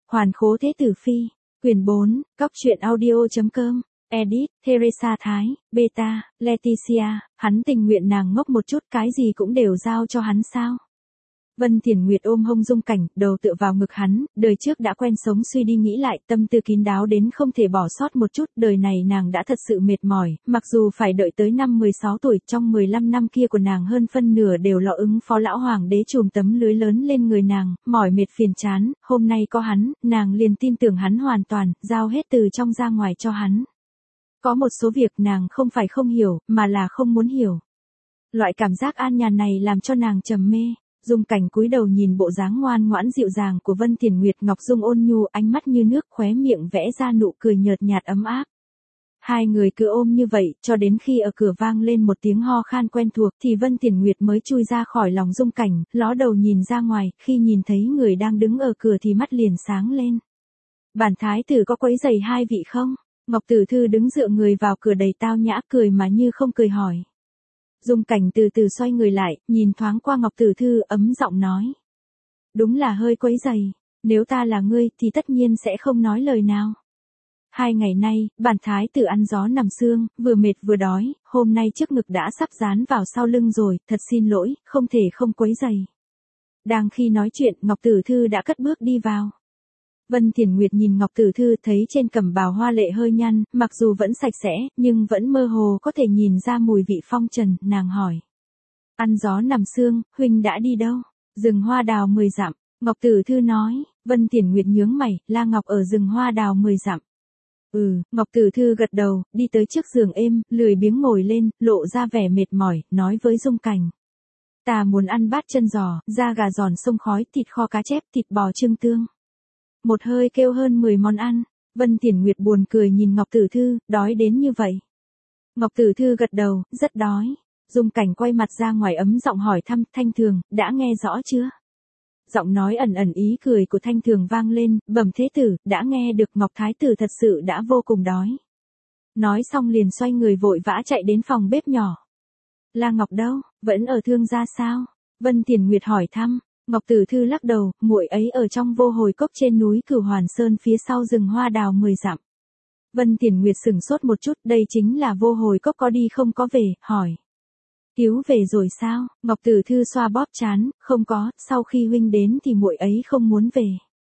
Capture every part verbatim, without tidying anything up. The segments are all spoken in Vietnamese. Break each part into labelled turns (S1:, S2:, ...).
S1: Hoàn khố thế tử phi, quyển bốn, cóc truyện audio.com, edit, Teresa Thái, Beta, Leticia, hắn tình nguyện nàng ngốc một chút, cái gì cũng đều giao cho hắn sao? Vân Thiển Nguyệt ôm hông Dung Cảnh, đầu tựa vào ngực hắn, đời trước đã quen sống suy đi nghĩ lại, tâm tư kín đáo đến không thể bỏ sót một chút, đời này nàng đã thật sự mệt mỏi, mặc dù phải đợi tới năm mười sáu tuổi, trong mười lăm năm kia của nàng hơn phân nửa đều lo ứng phó lão hoàng đế chùm tấm lưới lớn lên người nàng, mỏi mệt phiền chán, hôm nay có hắn, nàng liền tin tưởng hắn hoàn toàn, giao hết từ trong ra ngoài cho hắn. Có một số việc nàng không phải không hiểu, mà là không muốn hiểu. Loại cảm giác an nhàn này làm cho nàng trầm mê. Dung Cảnh cúi đầu nhìn bộ dáng ngoan ngoãn dịu dàng của Vân Thiển Nguyệt, ngọc dung ôn nhu, ánh mắt như nước, khóe miệng vẽ ra nụ cười nhợt nhạt ấm áp. Hai người cứ ôm như vậy, cho đến khi ở cửa vang lên một tiếng ho khan quen thuộc, thì Vân Thiển Nguyệt mới chui ra khỏi lòng Dung Cảnh, ló đầu nhìn ra ngoài, khi nhìn thấy người đang đứng ở cửa thì mắt liền sáng lên. Bản thái tử có quấy rầy hai vị không? Ngọc Tử Thư đứng dựa người vào cửa đầy tao nhã, cười mà như không cười hỏi. Dung Cảnh từ từ xoay người lại, nhìn thoáng qua Ngọc Tử Thư, ấm giọng nói. Đúng là hơi quấy rầy, nếu ta là ngươi thì tất nhiên sẽ không nói lời nào. Hai ngày nay, bản thái tử ăn gió nằm sương, vừa mệt vừa đói, hôm nay trước ngực đã sắp dán vào sau lưng rồi, thật xin lỗi, không thể không quấy rầy. Đang khi nói chuyện, Ngọc Tử Thư đã cất bước đi vào. Vân Thiển Nguyệt nhìn Ngọc Tử Thư, thấy trên cẩm bào hoa lệ hơi nhăn, mặc dù vẫn sạch sẽ, nhưng vẫn mơ hồ có thể nhìn ra mùi vị phong trần, nàng hỏi. Ăn gió nằm sương, huynh đã đi đâu? Rừng hoa đào mười dặm, Ngọc Tử Thư nói. Vân Thiển Nguyệt nhướng mày, La Ngọc ở rừng hoa đào mười dặm. Ừ, Ngọc Tử Thư gật đầu, đi tới trước giường êm, lười biếng ngồi lên, lộ ra vẻ mệt mỏi, nói với Dung Cảnh. Ta muốn ăn bát chân giò, da gà giòn sông khói, thịt kho cá chép, thịt bò trưng tương. Một hơi kêu hơn mười món ăn. Vân Thiển Nguyệt buồn cười nhìn Ngọc Tử Thư, đói đến như vậy. Ngọc Tử Thư gật đầu, rất đói. Dung Cảnh quay mặt ra ngoài, ấm giọng hỏi thăm, Thanh Thường, đã nghe rõ chưa? Giọng nói ẩn ẩn ý cười của Thanh Thường vang lên, bẩm thế tử, đã nghe được, Ngọc Thái tử thật sự đã vô cùng đói. Nói xong liền xoay người vội vã chạy đến phòng bếp nhỏ. La Ngọc đâu, vẫn ở Thương gia sao? Vân Thiển Nguyệt hỏi thăm. Ngọc Tử Thư lắc đầu, muội ấy ở trong vô hồi cốc trên núi Cửu Hoàn Sơn phía sau rừng hoa đào mười dặm. Vân Thiển Nguyệt sửng sốt một chút, đây chính là vô hồi cốc có đi không có về, hỏi. Cứu về rồi sao? Ngọc Tử Thư xoa bóp trán, không có, sau khi huynh đến thì muội ấy không muốn về.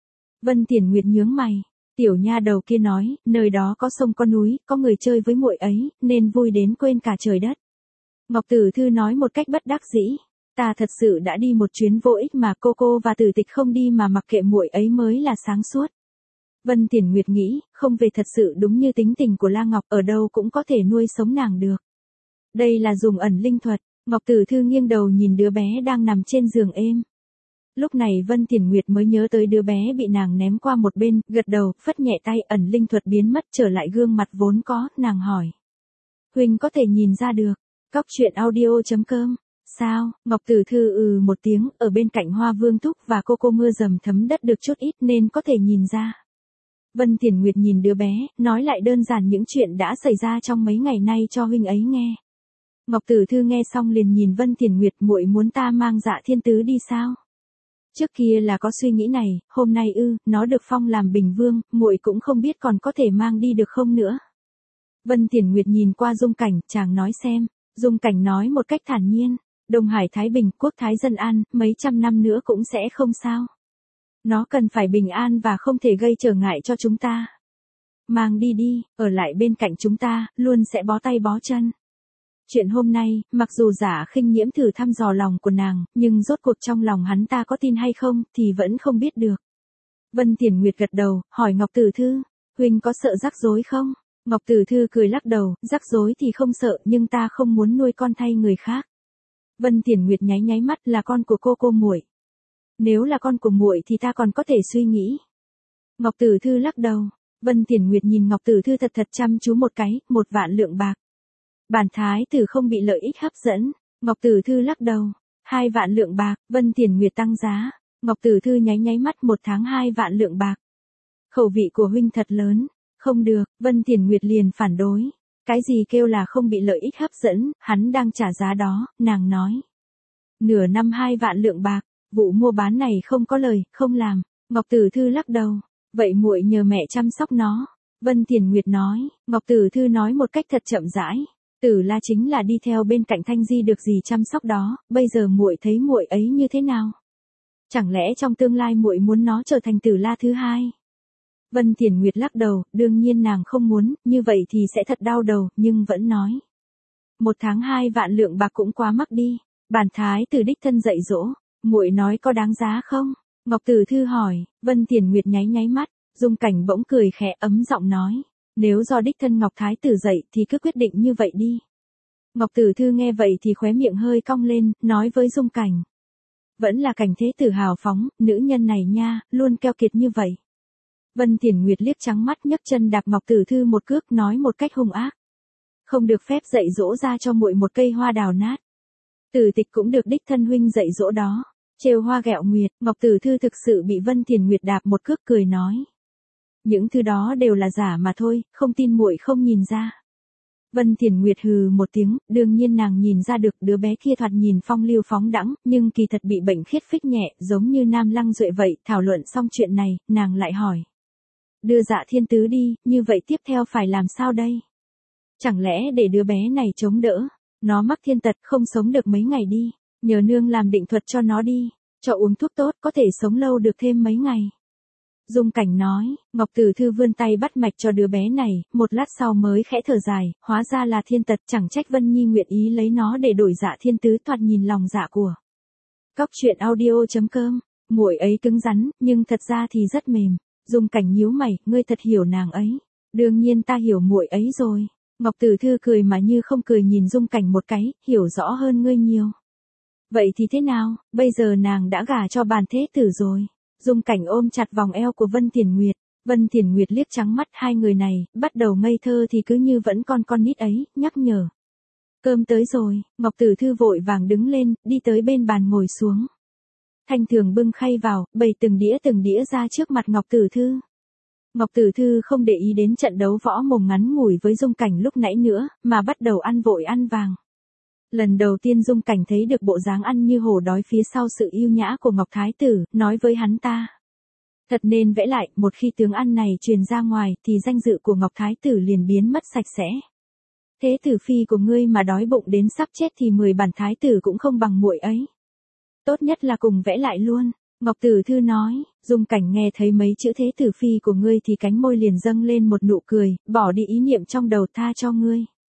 S1: Vân Thiển Nguyệt nhướng mày, tiểu nha đầu kia nói, nơi đó có sông có núi, có người chơi với muội ấy, nên vui đến quên cả trời đất. Ngọc Tử Thư nói một cách bất đắc dĩ. Ta thật sự đã đi một chuyến vô ích mà, cô cô và Tử Tịch không đi mà mặc kệ muội ấy mới là sáng suốt. Vân Thiển Nguyệt nghĩ, không về thật sự đúng như tính tình của La Ngọc, ở đâu cũng có thể nuôi sống nàng được. Đây là dùng ẩn linh thuật. Ngọc Tử Thư nghiêng đầu nhìn đứa bé đang nằm trên giường êm. Lúc này Vân Thiển Nguyệt mới nhớ tới đứa bé bị nàng ném qua một bên, gật đầu, phất nhẹ tay, ẩn linh thuật biến mất, trở lại gương mặt vốn có, nàng hỏi. Huynh có thể nhìn ra được. Cóc truyện audio.com. Sao? Ngọc Tử Thư ừ một tiếng, ở bên cạnh Hoa Vương Thúc và cô cô mưa dầm thấm đất được chút ít nên có thể nhìn ra. Vân Thiển Nguyệt nhìn đứa bé, nói lại đơn giản những chuyện đã xảy ra trong mấy ngày nay cho huynh ấy nghe. Ngọc Tử Thư nghe xong liền nhìn Vân Thiển Nguyệt, muội muốn ta mang Dạ Thiên Tứ đi sao? Trước kia là có suy nghĩ này, hôm nay ư, nó được phong làm Bình Vương, muội cũng không biết còn có thể mang đi được không nữa. Vân Thiển Nguyệt nhìn qua Dung Cảnh, chàng nói xem. Dung Cảnh nói một cách thản nhiên. Đông Hải Thái Bình, quốc thái dân an, mấy trăm năm nữa cũng sẽ không sao. Nó cần phải bình an và không thể gây trở ngại cho chúng ta. Mang đi đi, ở lại bên cạnh chúng ta, luôn sẽ bó tay bó chân. Chuyện hôm nay, mặc dù Giả Khinh Nhiễm thử thăm dò lòng của nàng, nhưng rốt cuộc trong lòng hắn ta có tin hay không, thì vẫn không biết được. Vân Thiển Nguyệt gật đầu, hỏi Ngọc Tử Thư, huynh có sợ rắc rối không? Ngọc Tử Thư cười lắc đầu, rắc rối thì không sợ, nhưng ta không muốn nuôi con thay người khác. Vân Thiển Nguyệt nháy nháy mắt, là con của cô cô muội. Nếu là con của muội thì ta còn có thể suy nghĩ. Ngọc Tử Thư lắc đầu. Vân Thiển Nguyệt nhìn Ngọc Tử Thư thật thật chăm chú một cái, một vạn lượng bạc. Bản thái tử không bị lợi ích hấp dẫn. Ngọc Tử Thư lắc đầu. Hai vạn lượng bạc. Vân Thiển Nguyệt tăng giá. Ngọc Tử Thư nháy nháy mắt, một tháng hai vạn lượng bạc. Khẩu vị của huynh thật lớn. Không được, Vân Thiển Nguyệt liền phản đối. Cái gì kêu là không bị lợi ích hấp dẫn, hắn đang trả giá đó, nàng nói. Nửa năm hai vạn lượng bạc, vụ mua bán này không có lời, không làm. Ngọc Tử Thư lắc đầu. Vậy muội nhờ mẹ chăm sóc nó. Vân Thiền Nguyệt nói, Ngọc Tử Thư nói một cách thật chậm rãi. Tử La chính là đi theo bên cạnh Thanh Di được gì chăm sóc đó, bây giờ muội thấy muội ấy như thế nào? Chẳng lẽ trong tương lai muội muốn nó trở thành Tử La thứ hai? Vân Thiền Nguyệt lắc đầu, đương nhiên nàng không muốn, như vậy thì sẽ thật đau đầu, nhưng vẫn nói. Một tháng hai vạn lượng bạc cũng quá mắc đi, bản thái tử đích thân dạy dỗ, muội nói có đáng giá không? Ngọc Tử Thư hỏi. Vân Thiền Nguyệt nháy nháy mắt, Dung Cảnh bỗng cười khẽ ấm giọng nói, nếu do đích thân Ngọc Thái tử dạy thì cứ quyết định như vậy đi. Ngọc Tử Thư nghe vậy thì khóe miệng hơi cong lên, nói với Dung Cảnh. Vẫn là Cảnh thế tử hào phóng, nữ nhân này nha, luôn keo kiệt như vậy. Vân Thiền Nguyệt liếc trắng mắt nhấc chân đạp Ngọc Tử Thư một cước nói một cách hung ác. Không được phép dạy dỗ ra cho muội một cây hoa đào nát. Tử Tịch cũng được đích thân huynh dạy dỗ đó. Trêu hoa ghẹo nguyệt, Ngọc Tử Thư thực sự bị Vân Thiền Nguyệt đạp một cước cười nói. Những thứ đó đều là giả mà thôi, không tin muội không nhìn ra. Vân Thiền Nguyệt hừ một tiếng, đương nhiên nàng nhìn ra được đứa bé kia thoạt nhìn phong lưu phóng đãng, nhưng kỳ thật bị bệnh khiết phích nhẹ, giống như Nam Lăng Duệ vậy. Thảo luận xong chuyện này, nàng lại hỏi. Đưa Dạ Thiên Tứ đi, như vậy tiếp theo phải làm sao đây? Chẳng lẽ để đứa bé này chống đỡ? Nó mắc thiên tật không sống được mấy ngày đi, nhờ nương làm định thuật cho nó đi, cho uống thuốc tốt có thể sống lâu được thêm mấy ngày. Dung Cảnh nói, Ngọc Tử Thư vươn tay bắt mạch cho đứa bé này, một lát sau mới khẽ thở dài, hóa ra là thiên tật, chẳng trách Vân Nhi nguyện ý lấy nó để đổi Dạ Thiên Tứ, thoạt nhìn lòng dạ của. Cóc truyện audio chấm com, muội ấy cứng rắn, nhưng thật ra thì rất mềm. Dung Cảnh nhíu mày, ngươi thật hiểu nàng ấy. Đương nhiên ta hiểu muội ấy rồi. Ngọc Tử Thư cười mà như không cười nhìn Dung Cảnh một cái, hiểu rõ hơn ngươi nhiều. Vậy thì thế nào, bây giờ nàng đã gả cho bàn thế tử rồi. Dung Cảnh ôm chặt vòng eo của Vân Thiền Nguyệt. Vân Thiền Nguyệt liếc trắng mắt hai người này, bắt đầu ngây thơ thì cứ như vẫn con con nít ấy, nhắc nhở. Cơm tới rồi, Ngọc Tử Thư vội vàng đứng lên, đi tới bên bàn ngồi xuống. Thanh Thường bưng khay vào, bày từng đĩa từng đĩa ra trước mặt Ngọc Tử Thư. Ngọc Tử Thư không để ý đến trận đấu võ mồm ngắn ngủi với Dung Cảnh lúc nãy nữa, mà bắt đầu ăn vội ăn vàng. Lần đầu tiên Dung Cảnh thấy được bộ dáng ăn như hổ đói phía sau sự yêu nhã của Ngọc Thái Tử, nói với hắn ta. Thật nên vẽ lại, một khi tướng ăn này truyền ra ngoài thì danh dự của Ngọc Thái Tử liền biến mất sạch sẽ. Thế tử phi của ngươi mà đói bụng đến sắp chết thì mười bản Thái Tử cũng không bằng muội ấy. Tốt nhất là cùng vẽ lại luôn. Ngọc Tử Thư nói. Dung Cảnh nghe thấy mấy chữ thế tử phi của ngươi thì cánh môi liền dâng lên một nụ cười, bỏ đi ý niệm trong đầu, tha cho ngươi.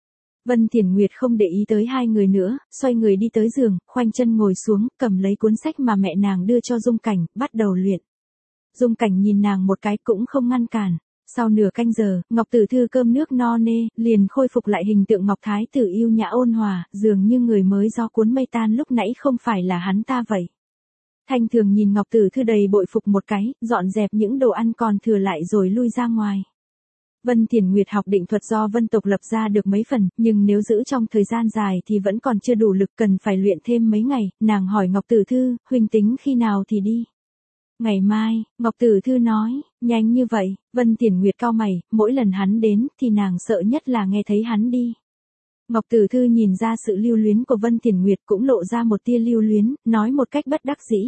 S1: Vân Thiền Nguyệt không để ý tới hai người nữa, xoay người đi tới giường, khoanh chân ngồi xuống, cầm lấy cuốn sách mà mẹ nàng đưa cho Dung Cảnh, bắt đầu luyện. Dung Cảnh nhìn nàng một cái cũng không ngăn cản. Sau nửa canh giờ, Ngọc Tử Thư cơm nước no nê, liền khôi phục lại hình tượng Ngọc Thái Tử yêu nhã ôn hòa, dường như người mới gió cuốn mây tan lúc nãy không phải là hắn ta vậy. Thanh Thường nhìn Ngọc Tử Thư đầy bội phục một cái, dọn dẹp những đồ ăn còn thừa lại rồi lui ra ngoài. Vân Thiền Nguyệt học định thuật do Vân tộc lập ra được mấy phần, nhưng nếu giữ trong thời gian dài thì vẫn còn chưa đủ lực, cần phải luyện thêm mấy ngày. Nàng hỏi Ngọc Tử Thư, huynh tính khi nào thì đi? Ngày mai, Ngọc Tử Thư nói. Nhanh như vậy? Vân Thiền Nguyệt cau mày, mỗi lần hắn đến thì nàng sợ nhất là nghe thấy hắn đi. Ngọc Tử Thư nhìn ra sự lưu luyến của Vân Thiền Nguyệt, cũng lộ ra một tia lưu luyến, nói một cách bất đắc dĩ.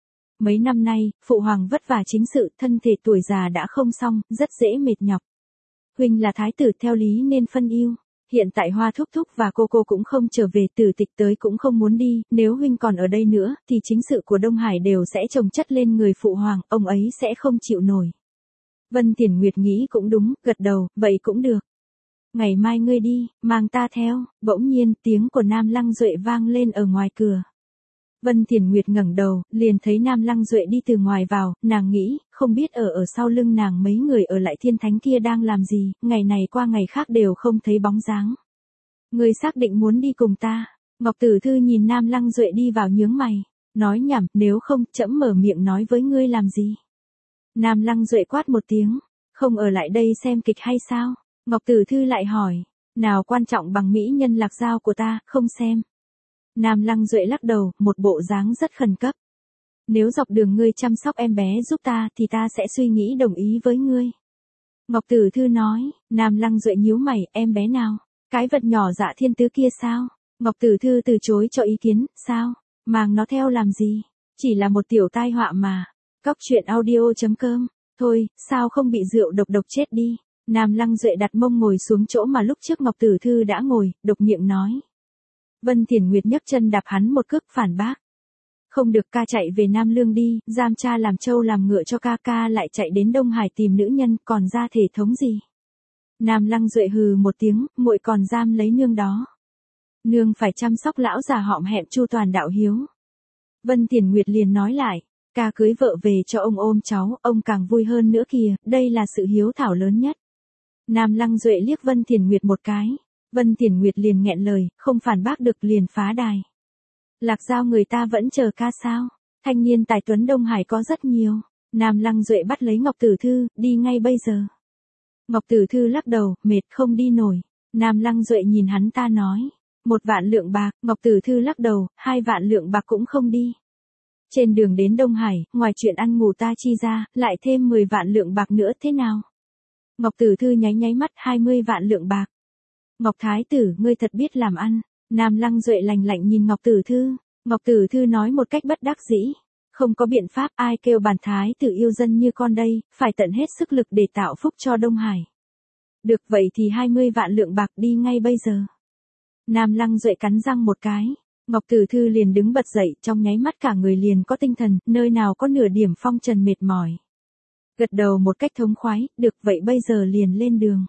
S1: Mấy năm nay, phụ hoàng vất vả chính sự, thân thể tuổi già đã không xong, rất dễ mệt nhọc. Huynh là thái tử theo lý nên phân ưu. Hiện tại Hoa Thúc Thúc và cô cô cũng không trở về, Tử Tịch tới cũng không muốn đi, nếu huynh còn ở đây nữa, thì chính sự của Đông Hải đều sẽ chồng chất lên người phụ hoàng, ông ấy sẽ không chịu nổi. Vân Thiền Nguyệt nghĩ cũng đúng, gật đầu, vậy cũng được. Ngày mai ngươi đi, mang ta theo. Bỗng nhiên, tiếng của Nam Lăng Duệ vang lên ở ngoài cửa. Vân Thiền Nguyệt ngẩng đầu, liền thấy Nam Lăng Duệ đi từ ngoài vào, nàng nghĩ, không biết ở ở sau lưng nàng mấy người ở lại Thiên Thánh kia đang làm gì, ngày này qua ngày khác đều không thấy bóng dáng. Ngươi xác định muốn đi cùng ta? Ngọc Tử Thư nhìn Nam Lăng Duệ đi vào nhướng mày, nói nhảm, nếu không, trẫm mở miệng nói với ngươi làm gì? Nam Lăng Duệ quát một tiếng, không ở lại đây xem kịch hay sao? Ngọc Tử Thư lại hỏi, nào quan trọng bằng mỹ nhân Lạc Giao của ta, không xem. Nam Lăng Duệ lắc đầu, một bộ dáng rất khẩn cấp. Nếu dọc đường ngươi chăm sóc em bé giúp ta thì ta sẽ suy nghĩ đồng ý với ngươi. Ngọc Tử Thư nói. Nam Lăng Duệ nhíu mày, em bé nào? Cái vật nhỏ Dạ Thiên Tứ kia sao? Ngọc Tử Thư từ chối cho ý kiến, sao? Mang nó theo làm gì? Chỉ là một tiểu tai họa mà. Cóc truyện audio chấm com Thôi, sao không bị rượu độc độc chết đi. Nam Lăng Duệ đặt mông ngồi xuống chỗ mà lúc trước Ngọc Tử Thư đã ngồi, độc miệng nói. Vân Thiển Nguyệt nhấc chân đạp hắn một cước phản bác. Không được, ca chạy về Nam Lương đi, giam cha làm trâu làm ngựa cho ca, ca lại chạy đến Đông Hải tìm nữ nhân, còn ra thể thống gì. Nam Lăng Duệ hừ một tiếng, muội còn giam lấy nương đó. Nương phải chăm sóc lão già họm hẹm chu toàn đạo hiếu. Vân Thiển Nguyệt liền nói lại, ca cưới vợ về cho ông ôm cháu, ông càng vui hơn nữa kìa, đây là sự hiếu thảo lớn nhất. Nam Lăng Duệ liếc Vân Thiển Nguyệt một cái, Vân Thiển Nguyệt liền nghẹn lời, không phản bác được liền phá đài. Lạc Giao người ta vẫn chờ ca sao, thanh niên tài tuấn Đông Hải có rất nhiều. Nam Lăng Duệ bắt lấy Ngọc Tử Thư, đi ngay bây giờ. Ngọc Tử Thư lắc đầu, mệt không đi nổi. Nam Lăng Duệ nhìn hắn ta nói, một vạn lượng bạc. Ngọc Tử Thư lắc đầu, hai vạn lượng bạc cũng không đi. Trên đường đến Đông Hải, ngoài chuyện ăn ngủ ta chi ra, lại thêm mười vạn lượng bạc nữa thế nào? Ngọc Tử Thư nháy nháy mắt, hai mươi vạn lượng bạc. Ngọc Thái Tử, ngươi thật biết làm ăn. Nam Lăng Duệ lạnh lạnh nhìn Ngọc Tử Thư. Ngọc Tử Thư nói một cách bất đắc dĩ. Không có biện pháp, ai kêu bản Thái Tử yêu dân như con đây, phải tận hết sức lực để tạo phúc cho Đông Hải. Được vậy thì hai mươi vạn lượng bạc đi ngay bây giờ. Nam Lăng Duệ cắn răng một cái. Ngọc Tử Thư liền đứng bật dậy, trong nháy mắt cả người liền có tinh thần, nơi nào có nửa điểm phong trần mệt mỏi. Gật đầu một cách thống khoái, được vậy bây giờ liền lên đường.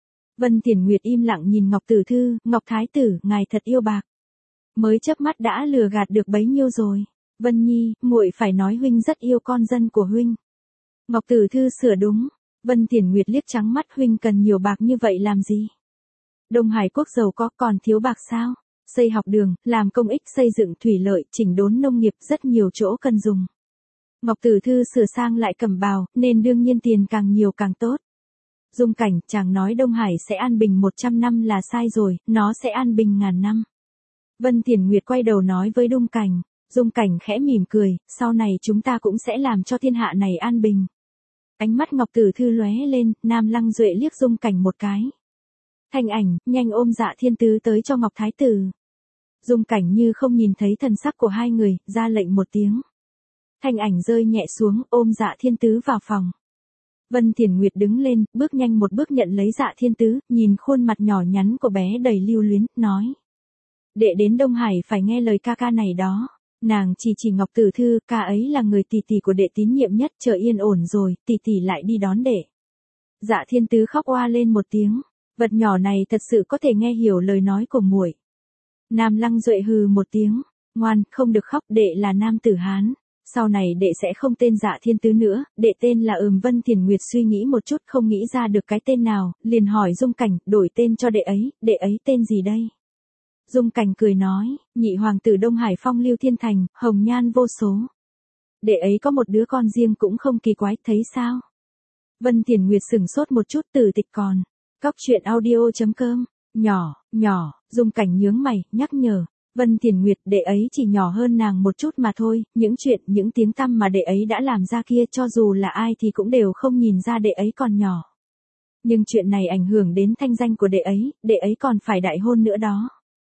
S1: Vân Thiển Nguyệt im lặng nhìn Ngọc Tử Thư, Ngọc Thái Tử, ngài thật yêu bạc. Mới chớp mắt đã lừa gạt được bấy nhiêu rồi. Vân Nhi, muội phải nói huynh rất yêu con dân của huynh. Ngọc Tử Thư sửa đúng. Vân Thiển Nguyệt liếc trắng mắt, huynh cần nhiều bạc như vậy làm gì? Đông Hải quốc giàu có còn thiếu bạc sao? Xây học đường, làm công ích, xây dựng thủy lợi, chỉnh đốn nông nghiệp, rất nhiều chỗ cần dùng. Ngọc Tử Thư sửa sang lại cẩm bào, nên đương nhiên tiền càng nhiều càng tốt. Dung Cảnh, chàng nói Đông Hải sẽ an bình một trăm năm là sai rồi, nó sẽ an bình ngàn năm. Vân Thiển Nguyệt quay đầu nói với Dung Cảnh. Dung Cảnh khẽ mỉm cười, sau này chúng ta cũng sẽ làm cho thiên hạ này an bình. Ánh mắt Ngọc Tử Thư lóe lên, Nam Lăng Duệ liếc Dung Cảnh một cái. Thanh Ảnh, nhanh ôm Dạ Thiên Tứ tới cho Ngọc Thái Tử. Dung Cảnh như không nhìn thấy thần sắc của hai người, ra lệnh một tiếng. Thanh Ảnh rơi nhẹ xuống, ôm Dạ Thiên Tứ vào phòng. Vân Thiển Nguyệt đứng lên, bước nhanh một bước nhận lấy Dạ Thiên Tứ, nhìn khuôn mặt nhỏ nhắn của bé đầy lưu luyến, nói. Đệ đến Đông Hải phải nghe lời ca ca này đó. Nàng chỉ chỉ Ngọc Tử Thư, ca ấy là người tỷ tỷ của đệ tín nhiệm nhất, chờ yên ổn rồi, tỷ tỷ lại đi đón đệ. Dạ Thiên Tứ khóc oa lên một tiếng, vật nhỏ này thật sự có thể nghe hiểu lời nói của muội. Nam Lăng Duệ hừ một tiếng, ngoan, không được khóc, đệ là nam tử Hán. Sau này đệ sẽ không tên Dạ Thiên Tứ nữa, đệ tên là Ừm. Vân Thiển Nguyệt suy nghĩ một chút không nghĩ ra được cái tên nào, liền hỏi Dung Cảnh, đổi tên cho đệ ấy, đệ ấy tên gì đây? Dung Cảnh cười nói, nhị hoàng tử Đông Hải phong lưu thiên thành, hồng nhan vô số. Đệ ấy có một đứa con riêng cũng không kỳ quái, thấy sao? Vân Thiển Nguyệt sửng sốt một chút, Tử Tịch còn. Cóc truyện audio chấm com, nhỏ, nhỏ, Dung Cảnh nhướng mày, nhắc nhở. Vân Thiển Nguyệt, đệ ấy chỉ nhỏ hơn nàng một chút mà thôi, những chuyện, những tiếng tăm mà đệ ấy đã làm ra kia cho dù là ai thì cũng đều không nhìn ra đệ ấy còn nhỏ. Nhưng chuyện này ảnh hưởng đến thanh danh của đệ ấy, đệ ấy còn phải đại hôn nữa đó.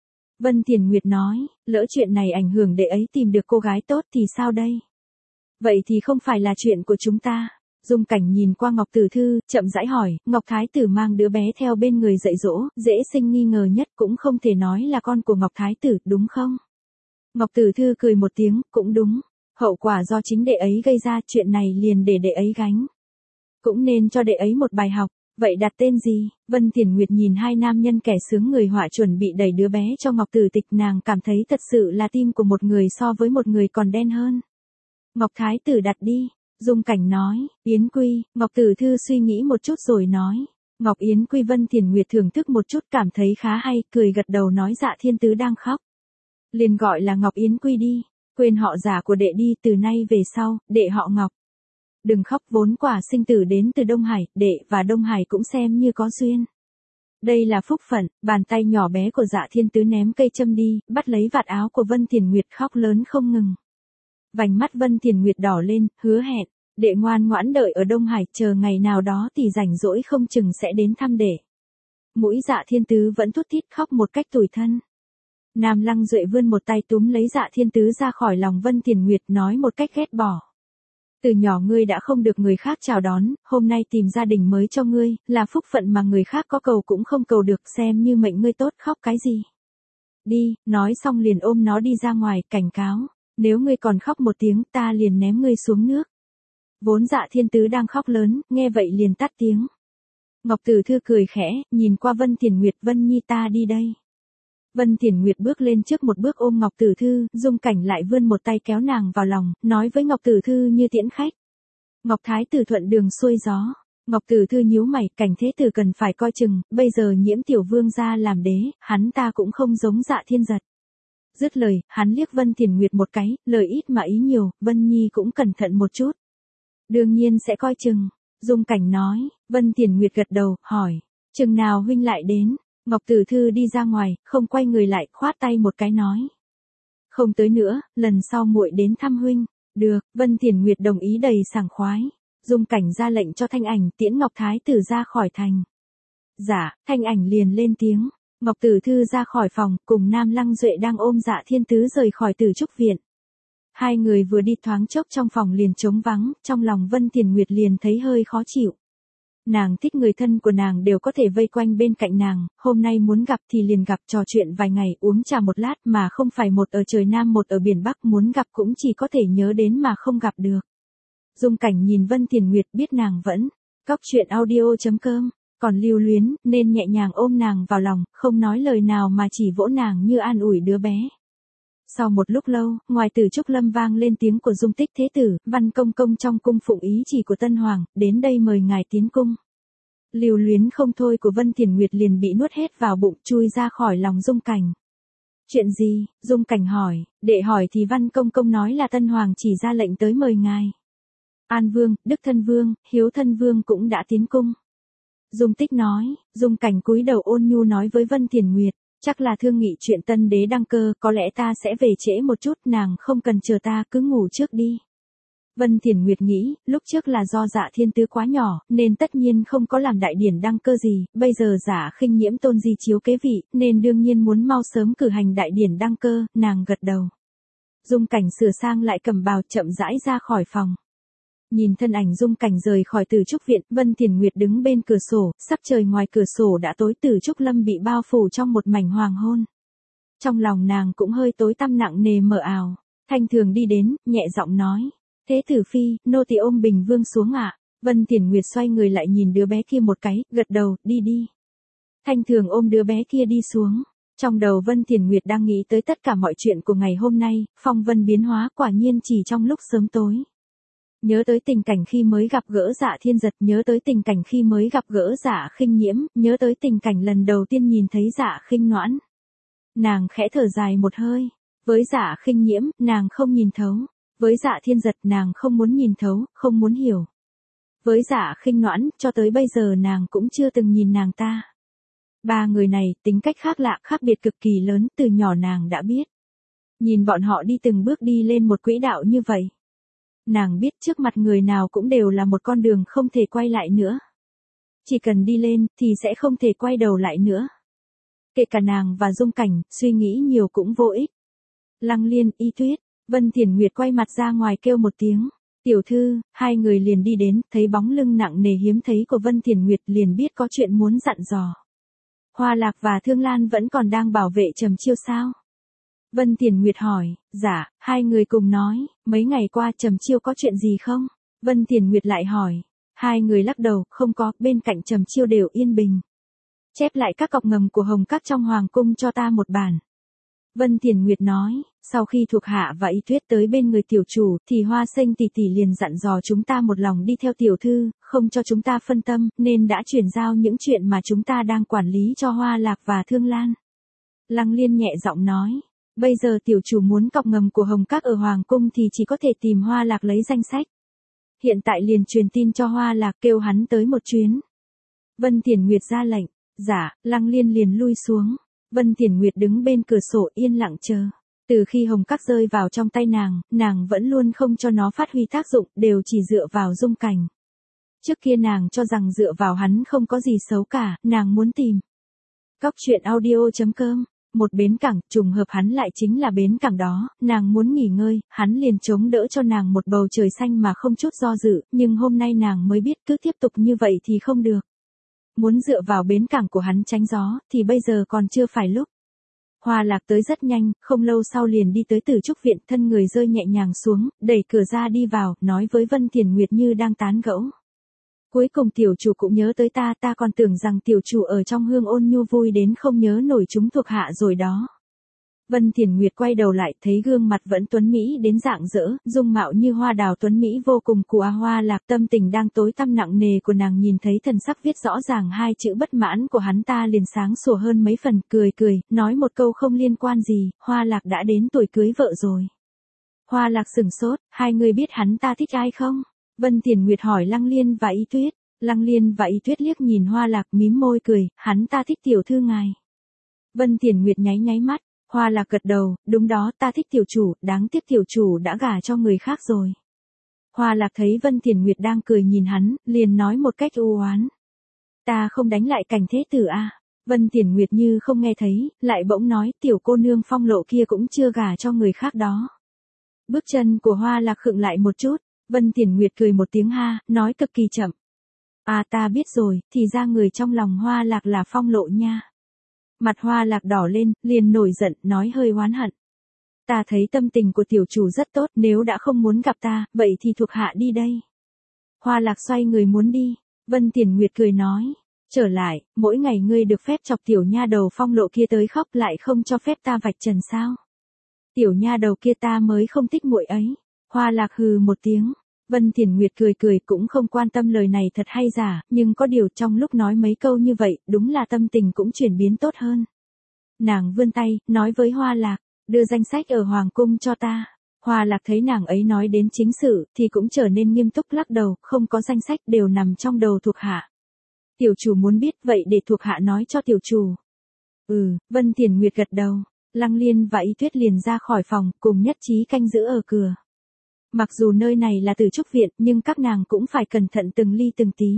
S1: Vân Thiển Nguyệt nói, lỡ chuyện này ảnh hưởng đệ ấy tìm được cô gái tốt thì sao đây? Vậy thì không phải là chuyện của chúng ta. Dung Cảnh nhìn qua Ngọc Tử Thư, chậm rãi hỏi, Ngọc Thái Tử mang đứa bé theo bên người dạy dỗ, dễ sinh nghi ngờ nhất cũng không thể nói là con của Ngọc Thái Tử, đúng không? Ngọc Tử Thư cười một tiếng, cũng đúng. Hậu quả do chính đệ ấy gây ra, chuyện này liền để đệ ấy gánh. Cũng nên cho đệ ấy một bài học. Vậy đặt tên gì? Vân Thiển Nguyệt nhìn hai nam nhân kẻ sướng người họa chuẩn bị đẩy đứa bé cho Ngọc Tử Tịch, nàng cảm thấy thật sự là tim của một người so với một người còn đen hơn. Ngọc Thái Tử đặt đi. Dung Cảnh nói, Yến Quy. Ngọc Tử Thư suy nghĩ một chút rồi nói. Ngọc Yến Quy. Vân Thiển Nguyệt thưởng thức một chút cảm thấy khá hay, cười gật đầu nói Dạ Thiên Tứ đang khóc. Liền gọi là Ngọc Yến Quy đi. Quên họ giả của đệ đi, từ nay về sau, đệ họ Ngọc. Đừng khóc, vốn quả sinh tử đến từ Đông Hải, đệ và Đông Hải cũng xem như có duyên. Đây là phúc phận. Bàn tay nhỏ bé của Dạ Thiên Tứ ném cây châm đi, bắt lấy vạt áo của Vân Thiển Nguyệt khóc lớn không ngừng. Vành mắt Vân Thiển Nguyệt đỏ lên, hứa hẹn, đệ ngoan ngoãn đợi ở Đông Hải, chờ ngày nào đó thì rảnh rỗi không chừng sẽ đến thăm đệ. Mũi Dạ Thiên Tứ vẫn thút thít khóc một cách tủi thân. Nam Lăng Duệ vươn một tay túm lấy Dạ Thiên Tứ ra khỏi lòng Vân Thiển Nguyệt, nói một cách ghét bỏ. Từ nhỏ ngươi đã không được người khác chào đón, hôm nay tìm gia đình mới cho ngươi, là phúc phận mà người khác có cầu cũng không cầu được, xem như mệnh ngươi tốt, khóc cái gì. Đi, nói xong liền ôm nó đi ra ngoài, cảnh cáo, nếu ngươi còn khóc một tiếng ta liền ném ngươi xuống nước. Vốn Dạ Thiên Tứ đang khóc lớn, nghe vậy liền tắt tiếng. Ngọc Tử Thư cười khẽ, nhìn qua Vân Thiển Nguyệt, Vân Nhi ta đi đây. Vân Thiển Nguyệt bước lên trước một bước ôm Ngọc Tử Thư, Dung Cảnh lại vươn một tay kéo nàng vào lòng, nói với Ngọc Tử Thư như tiễn khách. Ngọc Thái Tử thuận đường xuôi gió. Ngọc Tử Thư nhíu mày, Cảnh Thế Tử cần phải coi chừng, bây giờ Nhiễm tiểu vương gia làm đế, hắn ta cũng không giống Dạ Thiên Giật. Dứt lời, hắn liếc Vân Thiển Nguyệt một cái, lời ít mà ý nhiều, Vân Nhi cũng cẩn thận một chút. Đương nhiên sẽ coi chừng. Dung Cảnh nói, Vân Thiển Nguyệt gật đầu, hỏi, chừng nào huynh lại đến? Ngọc Tử Thư đi ra ngoài, không quay người lại, khoát tay một cái nói. Không tới nữa, lần sau muội đến thăm huynh. Được, Vân Thiển Nguyệt đồng ý đầy sảng khoái. Dung Cảnh ra lệnh cho Thanh Ảnh tiễn Ngọc Thái Tử ra khỏi thành. Dạ, Thanh Ảnh liền lên tiếng. Ngọc Tử Thư ra khỏi phòng, cùng Nam Lăng Duệ đang ôm Dạ Thiên Tứ rời khỏi Tử Trúc Viện. Hai người vừa đi thoáng chốc trong phòng liền trống vắng, trong lòng Vân Thiển Nguyệt liền thấy hơi khó chịu. Nàng thích người thân của nàng đều có thể vây quanh bên cạnh nàng, hôm nay muốn gặp thì liền gặp, trò chuyện vài ngày, uống trà một lát, mà không phải một ở trời Nam một ở biển Bắc, muốn gặp cũng chỉ có thể nhớ đến mà không gặp được. Dung Cảnh nhìn Vân Thiển Nguyệt biết nàng vẫn cóc truyện audio chấm com, còn lưu luyến, nên nhẹ nhàng ôm nàng vào lòng, không nói lời nào mà chỉ vỗ nàng như an ủi đứa bé. Sau một lúc lâu, ngoài Tử Trúc Lâm vang lên tiếng của Dung Tích Thế Tử, Văn Công Công trong cung phụng ý chỉ của Tân Hoàng, đến đây mời ngài tiến cung. Lưu luyến không thôi của Vân Thiển Nguyệt liền bị nuốt hết vào bụng, chui ra khỏi lòng Dung Cảnh. Chuyện gì? Dung Cảnh hỏi, đệ hỏi thì Văn Công Công nói là Tân Hoàng chỉ ra lệnh tới mời ngài. An Vương, Đức Thân Vương, Hiếu Thân Vương cũng đã tiến cung. Dung Tích nói, Dung Cảnh cúi đầu ôn nhu nói với Vân Thiển Nguyệt. Chắc là thương nghị chuyện tân đế đăng cơ, có lẽ ta sẽ về trễ một chút, nàng không cần chờ ta, cứ ngủ trước đi. Vân Thiển Nguyệt nghĩ, lúc trước là do Dạ Thiên Tứ quá nhỏ, nên tất nhiên không có làm đại điển đăng cơ gì, bây giờ Dạ Khinh Nhiễm tôn di chiếu kế vị, nên đương nhiên muốn mau sớm cử hành đại điển đăng cơ, nàng gật đầu. Dung Cảnh sửa sang lại cẩm bào chậm rãi ra khỏi phòng. Nhìn thân ảnh Dung Cảnh rời khỏi Tử Trúc Viện, Vân Thiển Nguyệt đứng bên cửa sổ, sắc trời ngoài cửa sổ đã tối, Tử Trúc Lâm bị bao phủ trong một mảnh hoàng hôn. Trong lòng nàng cũng hơi tối tăm nặng nề mờ ảo. Thanh Thường đi đến, nhẹ giọng nói, Thế Tử Phi, nô tỳ ôm Bình Vương xuống ạ. Vân Thiển Nguyệt xoay người lại nhìn đứa bé kia một cái, gật đầu, đi đi. Thanh Thường ôm đứa bé kia đi xuống. Trong đầu Vân Thiển Nguyệt đang nghĩ tới tất cả mọi chuyện của ngày hôm nay, phong vân biến hóa quả nhiên chỉ trong lúc sớm tối. Nhớ tới tình cảnh khi mới gặp gỡ Dạ Thiên Giật, nhớ tới tình cảnh khi mới gặp gỡ Dạ Khinh Nhiễm, nhớ tới tình cảnh lần đầu tiên nhìn thấy Dạ Khinh Noãn. Nàng khẽ thở dài một hơi. Với Dạ Khinh Nhiễm, nàng không nhìn thấu. Với Dạ Thiên Giật, nàng không muốn nhìn thấu, không muốn hiểu. Với Dạ Khinh Noãn, cho tới bây giờ nàng cũng chưa từng nhìn nàng ta. Ba người này, tính cách khác lạ, khác biệt cực kỳ lớn, từ nhỏ nàng đã biết. Nhìn bọn họ đi từng bước đi lên một quỹ đạo như vậy. Nàng biết trước mặt người nào cũng đều là một con đường không thể quay lại nữa. Chỉ cần đi lên, thì sẽ không thể quay đầu lại nữa. Kể cả nàng và Dung Cảnh, suy nghĩ nhiều cũng vô ích. Lăng Liên, Y Tuyết, Vân Thiển Nguyệt quay mặt ra ngoài kêu một tiếng. Tiểu thư, hai người liền đi đến, thấy bóng lưng nặng nề hiếm thấy của Vân Thiển Nguyệt liền biết có chuyện muốn dặn dò. Hoa Lạc và Thương Lan vẫn còn đang bảo vệ Trầm Chiêu sao? Vân Thiển Nguyệt hỏi, dạ, hai người cùng nói, mấy ngày qua Trầm Chiêu có chuyện gì không? Vân Thiển Nguyệt lại hỏi, hai người lắc đầu, không có, bên cạnh Trầm Chiêu đều yên bình. Chép lại các cọc ngầm của Hồng Các trong Hoàng Cung cho ta một bản. Vân Thiển Nguyệt nói, sau khi thuộc hạ và Y Tuyết tới bên người tiểu chủ, thì Hoa Xanh tỷ tỷ liền dặn dò chúng ta một lòng đi theo tiểu thư, không cho chúng ta phân tâm, nên đã chuyển giao những chuyện mà chúng ta đang quản lý cho Hoa Lạc và Thương Lan. Lăng Liên nhẹ giọng nói, bây giờ tiểu chủ muốn cọc ngầm của Hồng Các ở Hoàng Cung thì chỉ có thể tìm Hoa Lạc lấy danh sách. Hiện tại liền truyền tin cho Hoa Lạc kêu hắn tới một chuyến. Vân Thiển Nguyệt ra lệnh, dạ, Lăng Liên liền lui xuống. Vân Thiển Nguyệt đứng bên cửa sổ yên lặng chờ. Từ khi Hồng Các rơi vào trong tay nàng, nàng vẫn luôn không cho nó phát huy tác dụng, đều chỉ dựa vào Dung Cảnh. Trước kia nàng cho rằng dựa vào hắn không có gì xấu cả, nàng muốn tìm. Cóc truyện audio chấm com một bến cảng, trùng hợp hắn lại chính là bến cảng đó, nàng muốn nghỉ ngơi, hắn liền chống đỡ cho nàng một bầu trời xanh mà không chút do dự, nhưng hôm nay nàng mới biết cứ tiếp tục như vậy thì không được. Muốn dựa vào bến cảng của hắn tránh gió, thì bây giờ còn chưa phải lúc. Hoa Lạc tới rất nhanh, không lâu sau liền đi tới Tử Trúc viện, thân người rơi nhẹ nhàng xuống, đẩy cửa ra đi vào, nói với Vân Thiền Nguyệt như đang tán gẫu. Cuối cùng tiểu chủ cũng nhớ tới ta, ta còn tưởng rằng tiểu chủ ở trong hương ôn nhu vui đến không nhớ nổi chúng thuộc hạ rồi đó. Vân Thiền Nguyệt quay đầu lại, thấy gương mặt vẫn tuấn mỹ đến rạng rỡ, dung mạo như hoa đào tuấn mỹ vô cùng của Hoa Lạc, tâm tình đang tối tăm nặng nề của nàng nhìn thấy thần sắc viết rõ ràng hai chữ bất mãn của hắn ta liền sáng sủa hơn mấy phần, cười cười, nói một câu không liên quan gì, Hoa Lạc đã đến tuổi cưới vợ rồi. Hoa Lạc sửng sốt, hai người biết hắn ta thích ai không? Vân Thiền Nguyệt hỏi Lăng Liên và Y Tuyết. Lăng Liên và Y Tuyết liếc nhìn Hoa Lạc mím môi cười, hắn ta thích tiểu thư ngài. Vân Thiền Nguyệt nháy nháy mắt, Hoa Lạc gật đầu, đúng đó, ta thích tiểu chủ, đáng tiếc tiểu chủ đã gả cho người khác rồi. Hoa Lạc thấy Vân Thiền Nguyệt đang cười nhìn hắn, liền nói một cách u oán. Ta không đánh lại Cảnh thế tử à? Vân Thiền Nguyệt như không nghe thấy, lại bỗng nói tiểu cô nương Phong Lộ kia cũng chưa gả cho người khác đó. Bước chân của Hoa Lạc khựng lại một chút, Vân Thiền Nguyệt cười một tiếng ha, nói cực kỳ chậm. À ta biết rồi, thì ra người trong lòng Hoa Lạc là Phong Lộ nha. Mặt Hoa Lạc đỏ lên, liền nổi giận, nói hơi oán hận. Ta thấy tâm tình của tiểu chủ rất tốt, nếu đã không muốn gặp ta, vậy thì thuộc hạ đi đây. Hoa Lạc xoay người muốn đi, Vân Thiền Nguyệt cười nói, trở lại, mỗi ngày ngươi được phép chọc tiểu nha đầu Phong Lộ kia tới khóc lại không cho phép ta vạch trần sao. Tiểu nha đầu kia ta mới không thích muội ấy. Hoa Lạc hừ một tiếng. Vân Thiền Nguyệt cười cười cũng không quan tâm lời này thật hay giả, nhưng có điều trong lúc nói mấy câu như vậy, đúng là tâm tình cũng chuyển biến tốt hơn. Nàng vươn tay, nói với Hoa Lạc, đưa danh sách ở Hoàng Cung cho ta. Hoa Lạc thấy nàng ấy nói đến chính sự, thì cũng trở nên nghiêm túc lắc đầu, không có danh sách đều nằm trong đầu thuộc hạ. Tiểu chủ muốn biết vậy để thuộc hạ nói cho tiểu chủ. Ừ, Vân Thiền Nguyệt gật đầu, Lăng Liên và Y Tuyết liền ra khỏi phòng, cùng nhất trí canh giữ ở cửa. Mặc dù nơi này là Tử Trúc viện, nhưng các nàng cũng phải cẩn thận từng ly từng tí.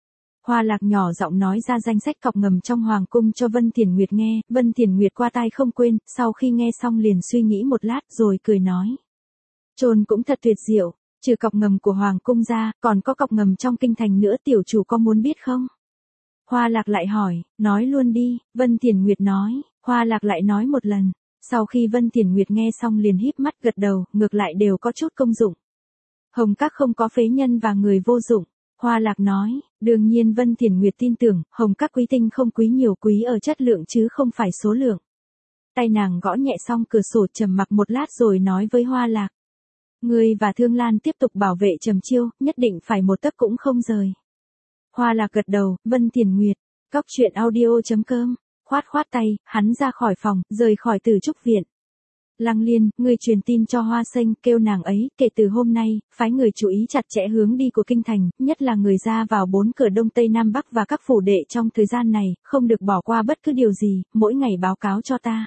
S1: Hoa Lạc nhỏ giọng nói ra danh sách cọc ngầm trong Hoàng Cung cho Vân Thiền Nguyệt nghe, Vân Thiền Nguyệt qua tai không quên, sau khi nghe xong liền suy nghĩ một lát rồi cười nói. Trồn cũng thật tuyệt diệu, trừ cọc ngầm của Hoàng Cung ra, còn có cọc ngầm trong kinh thành nữa, tiểu chủ có muốn biết không? Hoa Lạc lại hỏi, nói luôn đi, Vân Thiền Nguyệt nói, Hoa Lạc lại nói một lần. Sau khi Vân Thiền Nguyệt nghe xong liền híp mắt gật đầu, ngược lại đều có chút công dụng. Hồng Các không có phế nhân và người vô dụng. Hoa Lạc nói, đương nhiên Vân Thiền Nguyệt tin tưởng, Hồng Các quý tinh không quý nhiều, quý ở chất lượng chứ không phải số lượng. Tay nàng gõ nhẹ xong cửa sổ, trầm mặc một lát rồi nói với Hoa Lạc. Ngươi và Thương Lan tiếp tục bảo vệ Trầm Chiêu, nhất định phải một tấc cũng không rời. Hoa Lạc gật đầu, Vân Thiền Nguyệt, Cóc Truyện Audio chấm com. Khoát khoát tay, hắn ra khỏi phòng, rời khỏi Tử Trúc viện. Lăng Liên, người truyền tin cho Hoa Xanh, kêu nàng ấy, kể từ hôm nay, phái người chú ý chặt chẽ hướng đi của kinh thành, nhất là người ra vào bốn cửa Đông Tây Nam Bắc và các phủ đệ trong thời gian này, không được bỏ qua bất cứ điều gì, mỗi ngày báo cáo cho ta.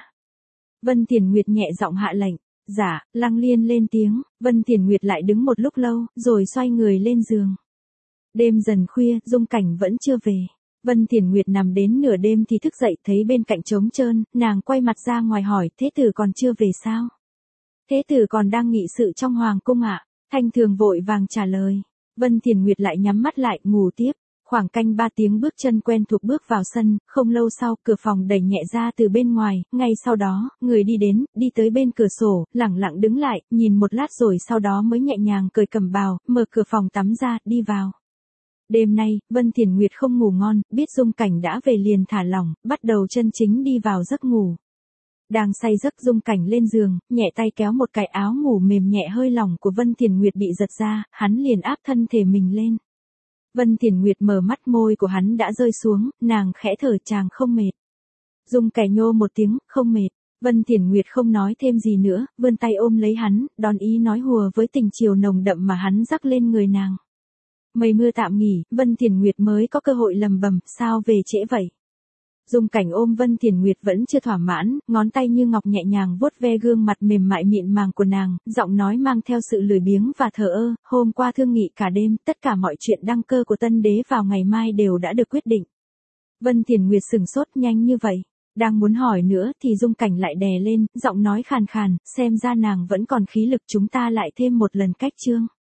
S1: Vân Thiền Nguyệt nhẹ giọng hạ lệnh. Dạ, Lăng Liên lên tiếng, Vân Thiền Nguyệt lại đứng một lúc lâu, rồi xoay người lên giường. Đêm dần khuya, Dung Cảnh vẫn chưa về. Vân Thiền Nguyệt nằm đến nửa đêm thì thức dậy, thấy bên cạnh trống trơn, nàng quay mặt ra ngoài hỏi, thế tử còn chưa về sao? Thế tử còn đang nghị sự trong Hoàng Cung ạ. À? Thanh Thường vội vàng trả lời. Vân Thiền Nguyệt lại nhắm mắt lại, ngủ tiếp. Khoảng canh ba tiếng bước chân quen thuộc bước vào sân, không lâu sau, cửa phòng đẩy nhẹ ra từ bên ngoài, ngay sau đó, người đi đến, đi tới bên cửa sổ, lẳng lặng đứng lại, nhìn một lát rồi sau đó mới nhẹ nhàng cởi cẩm bào, mở cửa phòng tắm ra, đi vào. Đêm nay, Vân Thiền Nguyệt không ngủ ngon, biết Dung Cảnh đã về liền thả lỏng, bắt đầu chân chính đi vào giấc ngủ. Đang say giấc Dung Cảnh lên giường, nhẹ tay kéo một cái áo ngủ mềm nhẹ hơi lỏng của Vân Thiền Nguyệt bị giật ra, hắn liền áp thân thể mình lên. Vân Thiền Nguyệt mở mắt, môi của hắn đã rơi xuống, nàng khẽ thở, chàng không mệt. Dung Cảnh nhô một tiếng, không mệt. Vân Thiền Nguyệt không nói thêm gì nữa, vươn tay ôm lấy hắn, đón ý nói hùa với tình chiều nồng đậm mà hắn rắc lên người nàng. Mây mưa tạm nghỉ, Vân Thiền Nguyệt mới có cơ hội lầm bầm, sao về trễ vậy? Dung Cảnh ôm Vân Thiền Nguyệt vẫn chưa thỏa mãn, ngón tay như ngọc nhẹ nhàng vuốt ve gương mặt mềm mại mịn màng của nàng, giọng nói mang theo sự lười biếng và thờ ơ, hôm qua thương nghị cả đêm, tất cả mọi chuyện đăng cơ của tân đế vào ngày mai đều đã được quyết định. Vân Thiền Nguyệt sửng sốt, nhanh như vậy. Đang muốn hỏi nữa thì Dung Cảnh lại đè lên, giọng nói khàn khàn, xem ra nàng vẫn còn khí lực, chúng ta lại thêm một lần cách chương.